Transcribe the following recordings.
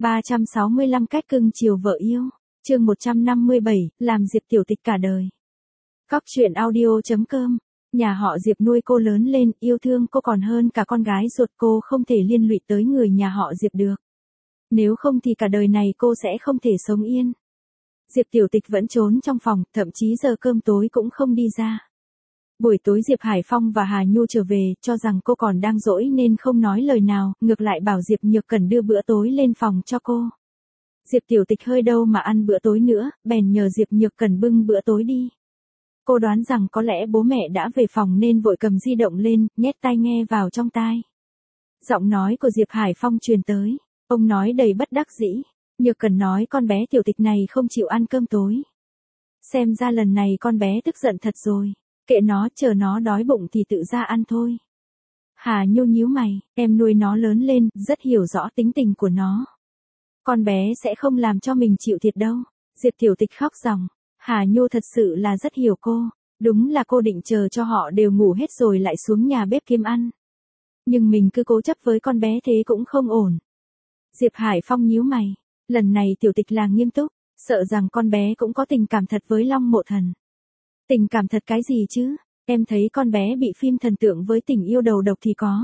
365 cách cưng chiều vợ yêu. Chương 157, làm Diệp tiểu tịch cả đời. Cóc truyện audio.com. Nhà họ Diệp nuôi cô lớn lên, yêu thương cô còn hơn cả con gái ruột, cô không thể liên lụy tới người nhà họ Diệp được. Nếu không thì cả đời này cô sẽ không thể sống yên. Diệp tiểu tịch vẫn trốn trong phòng, thậm chí giờ cơm tối cũng không đi ra. Buổi tối Diệp Hải Phong và Hà Nhu trở về, cho rằng cô còn đang dỗi nên không nói lời nào, ngược lại bảo Diệp Nhược Cẩn đưa bữa tối lên phòng cho cô. Diệp tiểu tịch hơi đâu mà ăn bữa tối nữa, bèn nhờ Diệp Nhược Cẩn bưng bữa tối đi. Cô đoán rằng có lẽ bố mẹ đã về phòng nên vội cầm di động lên, nhét tai nghe vào trong tai. Giọng nói của Diệp Hải Phong truyền tới, ông nói đầy bất đắc dĩ. Nhược Cẩn nói con bé tiểu tịch này không chịu ăn cơm tối. Xem ra lần này con bé tức giận thật rồi. Kệ nó, chờ nó đói bụng thì tự ra ăn thôi. Hà Nhu nhíu mày, em nuôi nó lớn lên, rất hiểu rõ tính tình của nó. Con bé sẽ không làm cho mình chịu thiệt đâu. Diệp tiểu tịch khóc ròng. Hà Nhu thật sự là rất hiểu cô. Đúng là cô định chờ cho họ đều ngủ hết rồi lại xuống nhà bếp kiếm ăn. Nhưng mình cứ cố chấp với con bé thế cũng không ổn. Diệp Hải Phong nhíu mày. Lần này tiểu tịch là nghiêm túc, sợ rằng con bé cũng có tình cảm thật với Long Mộ Thần. Tình cảm thật cái gì chứ? Em thấy con bé bị phim thần tượng với tình yêu đầu độc thì có.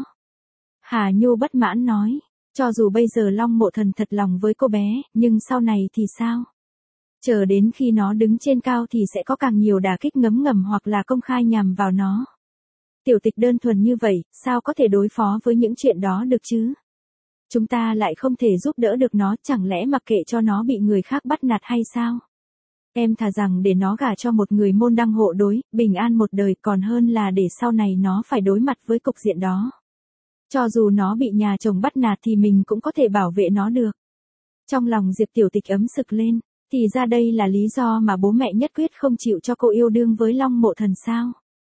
Hà Nhu bất mãn nói, cho dù bây giờ Long Mộ Thần thật lòng với cô bé, nhưng sau này thì sao? Chờ đến khi nó đứng trên cao thì sẽ có càng nhiều đả kích ngấm ngầm hoặc là công khai nhằm vào nó. Tiểu tịch đơn thuần như vậy, sao có thể đối phó với những chuyện đó được chứ? Chúng ta lại không thể giúp đỡ được nó, chẳng lẽ mặc kệ cho nó bị người khác bắt nạt hay sao? Em thà rằng để nó gả cho một người môn đăng hộ đối, bình an một đời còn hơn là để sau này nó phải đối mặt với cục diện đó. Cho dù nó bị nhà chồng bắt nạt thì mình cũng có thể bảo vệ nó được. Trong lòng Diệp tiểu tịch ấm sực lên, thì ra đây là lý do mà bố mẹ nhất quyết không chịu cho cô yêu đương với Long Mộ Thần sao?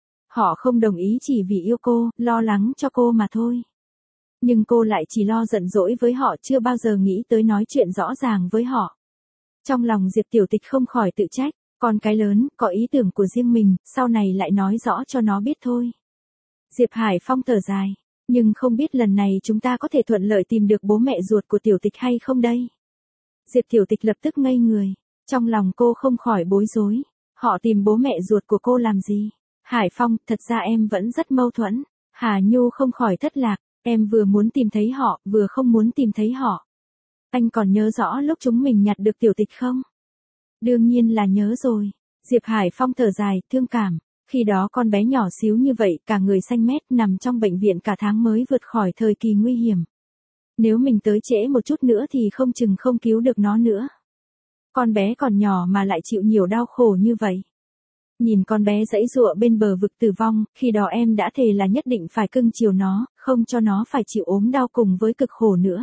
Họ không đồng ý chỉ vì yêu cô, lo lắng cho cô mà thôi. Nhưng cô lại chỉ lo giận dỗi với họ, chưa bao giờ nghĩ tới nói chuyện rõ ràng với họ. Trong lòng Diệp tiểu tịch không khỏi tự trách, con cái lớn, có ý tưởng của riêng mình, sau này lại nói rõ cho nó biết thôi. Diệp Hải Phong thở dài, nhưng không biết lần này chúng ta có thể thuận lợi tìm được bố mẹ ruột của tiểu tịch hay không đây? Diệp tiểu tịch lập tức ngây người, trong lòng cô không khỏi bối rối, họ tìm bố mẹ ruột của cô làm gì? Hải Phong, thật ra em vẫn rất mâu thuẫn. Hà Nhu không khỏi thất lạc, em vừa muốn tìm thấy họ, vừa không muốn tìm thấy họ. Anh còn nhớ rõ lúc chúng mình nhặt được tiểu tịch không? Đương nhiên là nhớ rồi. Diệp Hải Phong thở dài, thương cảm. Khi đó con bé nhỏ xíu như vậy, cả người xanh mét, nằm trong bệnh viện cả tháng mới vượt khỏi thời kỳ nguy hiểm. Nếu mình tới trễ một chút nữa thì không chừng không cứu được nó nữa. Con bé còn nhỏ mà lại chịu nhiều đau khổ như vậy. Nhìn con bé giãy giụa bên bờ vực tử vong, khi đó em đã thề là nhất định phải cưng chiều nó, không cho nó phải chịu ốm đau cùng với cực khổ nữa.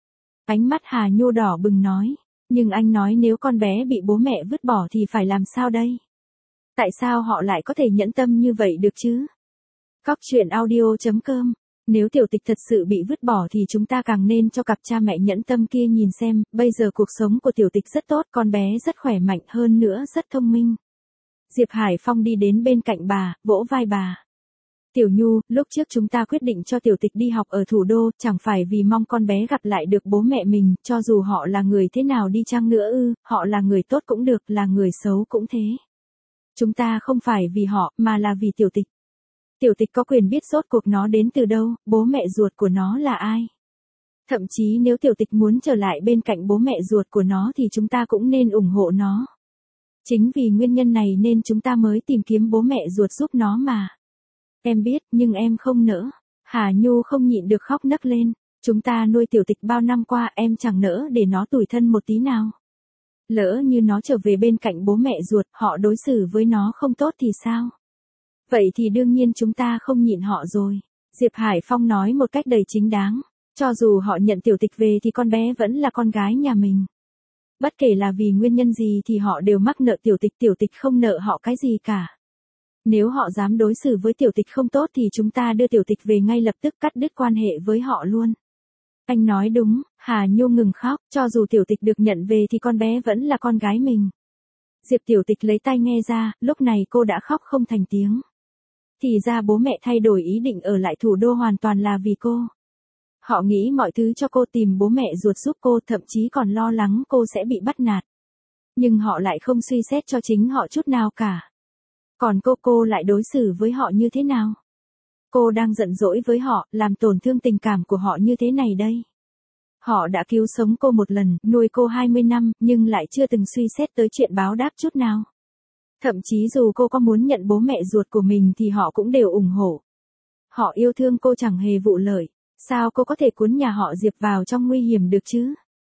Ánh mắt Hà Nhu đỏ bừng nói, nhưng anh nói nếu con bé bị bố mẹ vứt bỏ thì phải làm sao đây? Tại sao họ lại có thể nhẫn tâm như vậy được chứ? Cóc truyện audio.com. Nếu tiểu tịch thật sự bị vứt bỏ thì chúng ta càng nên cho cặp cha mẹ nhẫn tâm kia nhìn xem, bây giờ cuộc sống của tiểu tịch rất tốt, con bé rất khỏe mạnh, hơn nữa rất thông minh. Diệp Hải Phong đi đến bên cạnh bà, vỗ vai bà. Tiểu Nhu, lúc trước chúng ta quyết định cho tiểu tịch đi học ở thủ đô, chẳng phải vì mong con bé gặp lại được bố mẹ mình, cho dù họ là người thế nào đi chăng nữa họ là người tốt cũng được, là người xấu cũng thế. Chúng ta không phải vì họ, mà là vì tiểu tịch. Tiểu tịch có quyền biết rốt cuộc nó đến từ đâu, bố mẹ ruột của nó là ai. Thậm chí nếu tiểu tịch muốn trở lại bên cạnh bố mẹ ruột của nó thì chúng ta cũng nên ủng hộ nó. Chính vì nguyên nhân này nên chúng ta mới tìm kiếm bố mẹ ruột giúp nó mà. Em biết, nhưng em không nỡ. Hà Nhu không nhịn được khóc nấc lên. Chúng ta nuôi tiểu tịch bao năm qua, em chẳng nỡ để nó tủi thân một tí nào. Lỡ như nó trở về bên cạnh bố mẹ ruột, họ đối xử với nó không tốt thì sao? Vậy thì đương nhiên chúng ta không nhịn họ rồi. Diệp Hải Phong nói một cách đầy chính đáng. Cho dù họ nhận tiểu tịch về thì con bé vẫn là con gái nhà mình. Bất kể là vì nguyên nhân gì thì họ đều mắc nợ tiểu tịch không nợ họ cái gì cả. Nếu họ dám đối xử với tiểu tịch không tốt thì chúng ta đưa tiểu tịch về ngay lập tức, cắt đứt quan hệ với họ luôn. Anh nói đúng, Hà Nhu ngừng khóc, cho dù tiểu tịch được nhận về thì con bé vẫn là con gái mình. Diệp tiểu tịch lấy tai nghe ra, lúc này cô đã khóc không thành tiếng. Thì ra bố mẹ thay đổi ý định ở lại thủ đô hoàn toàn là vì cô. Họ nghĩ mọi thứ cho cô, tìm bố mẹ ruột giúp cô, thậm chí còn lo lắng cô sẽ bị bắt nạt. Nhưng họ lại không suy xét cho chính họ chút nào cả. Còn cô lại đối xử với họ như thế nào? Cô đang giận dỗi với họ, làm tổn thương tình cảm của họ như thế này đây. Họ đã cứu sống cô một lần, nuôi cô 20 năm, nhưng lại chưa từng suy xét tới chuyện báo đáp chút nào. Thậm chí dù cô có muốn nhận bố mẹ ruột của mình thì họ cũng đều ủng hộ. Họ yêu thương cô chẳng hề vụ lợi. Sao cô có thể cuốn nhà họ Diệp vào trong nguy hiểm được chứ?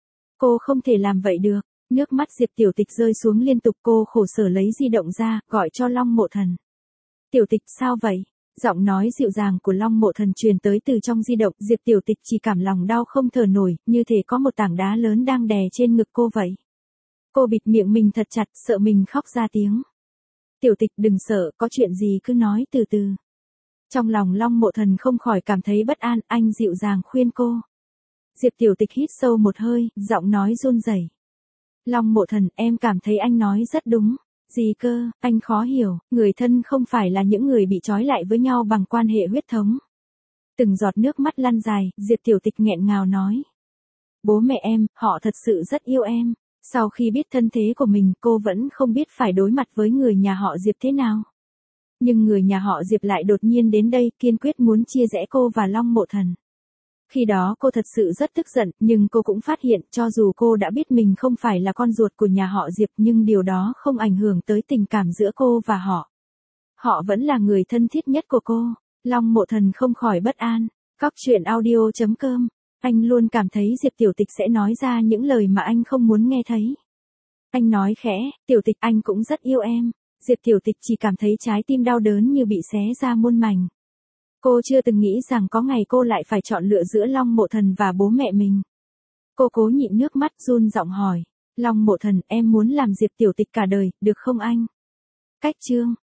Cô không thể làm vậy được. Nước mắt Diệp Tiểu Tịch rơi xuống liên tục, cô khổ sở lấy di động ra, gọi cho Long Mộ Thần. Tiểu Tịch sao vậy? Giọng nói dịu dàng của Long Mộ Thần truyền tới từ trong di động, Diệp Tiểu Tịch chỉ cảm lòng đau không thở nổi, như thể có một tảng đá lớn đang đè trên ngực cô vậy. Cô bịt miệng mình thật chặt, sợ mình khóc ra tiếng. Tiểu Tịch đừng sợ, có chuyện gì cứ nói từ từ. Trong lòng Long Mộ Thần không khỏi cảm thấy bất an, anh dịu dàng khuyên cô. Diệp Tiểu Tịch hít sâu một hơi, giọng nói run rẩy. Long Mộ Thần, em cảm thấy anh nói rất đúng. Gì cơ, anh khó hiểu, người thân không phải là những người bị trói lại với nhau bằng quan hệ huyết thống. Từng giọt nước mắt lăn dài, Diệp Tiểu Tịch nghẹn ngào nói. Bố mẹ em, họ thật sự rất yêu em. Sau khi biết thân thế của mình, cô vẫn không biết phải đối mặt với người nhà họ Diệp thế nào. Nhưng người nhà họ Diệp lại đột nhiên đến đây, kiên quyết muốn chia rẽ cô và Long Mộ Thần. Khi đó cô thật sự rất tức giận, nhưng cô cũng phát hiện, cho dù cô đã biết mình không phải là con ruột của nhà họ Diệp, nhưng điều đó không ảnh hưởng tới tình cảm giữa cô và họ. Họ vẫn là người thân thiết nhất của cô. Long Mộ Thần không khỏi bất an. Cóc truyện audio.com. Anh luôn cảm thấy Diệp Tiểu Tịch sẽ nói ra những lời mà anh không muốn nghe thấy. Anh nói khẽ, Tiểu Tịch, anh cũng rất yêu em. Diệp Tiểu Tịch chỉ cảm thấy trái tim đau đớn như bị xé ra muôn mảnh. Cô chưa từng nghĩ rằng có ngày cô lại phải chọn lựa giữa Long Mộ Thần và bố mẹ mình. Cô cố nhịn nước mắt, run giọng hỏi. Long Mộ Thần, em muốn làm Diệp Tiểu Tịch cả đời, được không anh? Cách chương